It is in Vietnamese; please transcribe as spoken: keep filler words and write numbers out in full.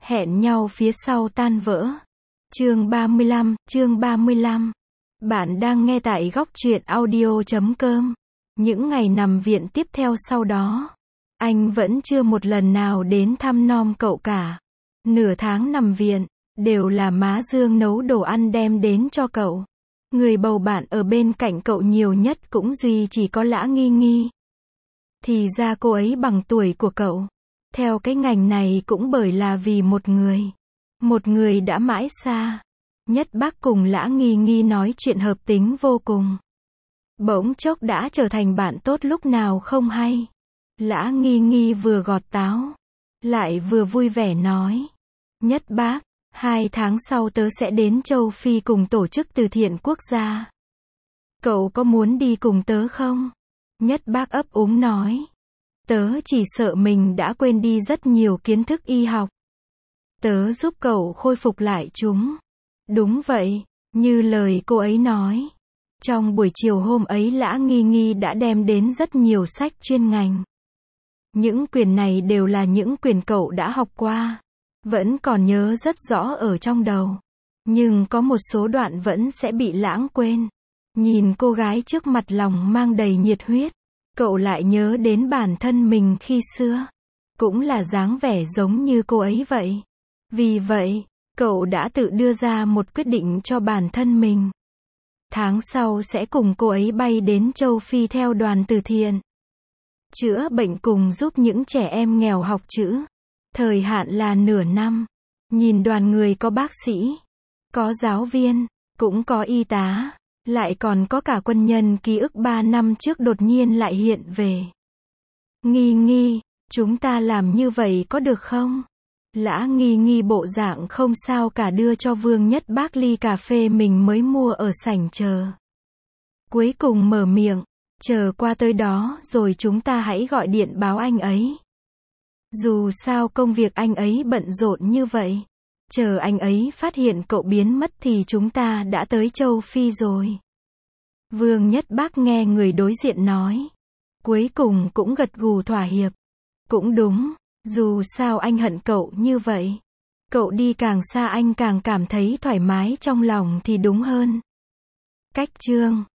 Hẹn nhau phía sau tan vỡ. Chương ba mươi lăm, chương ba mươi lăm. Bạn đang nghe tại góc truyện audio chấm com. Những ngày nằm viện tiếp theo sau đó, anh vẫn chưa một lần nào đến thăm nom cậu cả. Nửa tháng nằm viện, đều là má Dương nấu đồ ăn đem đến cho cậu. Người bầu bạn ở bên cạnh cậu nhiều nhất cũng duy chỉ có Lã Nghi Nghi. Thì ra cô ấy bằng tuổi của cậu. Theo cái ngành này cũng bởi là vì một người. Một người đã mãi xa. Nhất Bác cùng Lã Nghi Nghi nói chuyện hợp tính vô cùng. Bỗng chốc đã trở thành bạn tốt lúc nào không hay. Lã Nghi Nghi vừa gọt táo, lại vừa vui vẻ nói. Nhất Bác, hai tháng sau tớ sẽ đến châu Phi cùng tổ chức từ thiện quốc gia. Cậu có muốn đi cùng tớ không? Nhất Bác ấp úng nói. Tớ chỉ sợ mình đã quên đi rất nhiều kiến thức y học. Tớ giúp cậu khôi phục lại chúng. Đúng vậy, như lời cô ấy nói. Trong buổi chiều hôm ấy Lã Nghi Nghi đã đem đến rất nhiều sách chuyên ngành. Những quyển này đều là những quyển cậu đã học qua. Vẫn còn nhớ rất rõ ở trong đầu. Nhưng có một số đoạn vẫn sẽ bị lãng quên. Nhìn cô gái trước mặt lòng mang đầy nhiệt huyết. Cậu lại nhớ đến bản thân mình khi xưa. Cũng là dáng vẻ giống như cô ấy vậy. Vì vậy, cậu đã tự đưa ra một quyết định cho bản thân mình. Tháng sau sẽ cùng cô ấy bay đến châu Phi theo đoàn từ thiện. Chữa bệnh cùng giúp những trẻ em nghèo học chữ. Thời hạn là nửa năm. Nhìn đoàn người có bác sĩ, có giáo viên, cũng có y tá, lại còn có cả quân nhân ký ức ba năm trước đột nhiên lại hiện về. Nghi Nghi, chúng ta làm như vậy có được không? Lã Nghi Nghi bộ dạng không sao cả đưa cho Vương Nhất Bác ly cà phê mình mới mua ở sảnh chờ. Cuối cùng mở miệng, chờ qua tới đó rồi chúng ta hãy gọi điện báo anh ấy. Dù sao công việc anh ấy bận rộn như vậy. Chờ anh ấy phát hiện cậu biến mất thì chúng ta đã tới châu Phi rồi. Vương Nhất Bác nghe người đối diện nói. Cuối cùng cũng gật gù thỏa hiệp. Cũng đúng, dù sao anh hận cậu như vậy. Cậu đi càng xa anh càng cảm thấy thoải mái trong lòng thì đúng hơn. Cách chương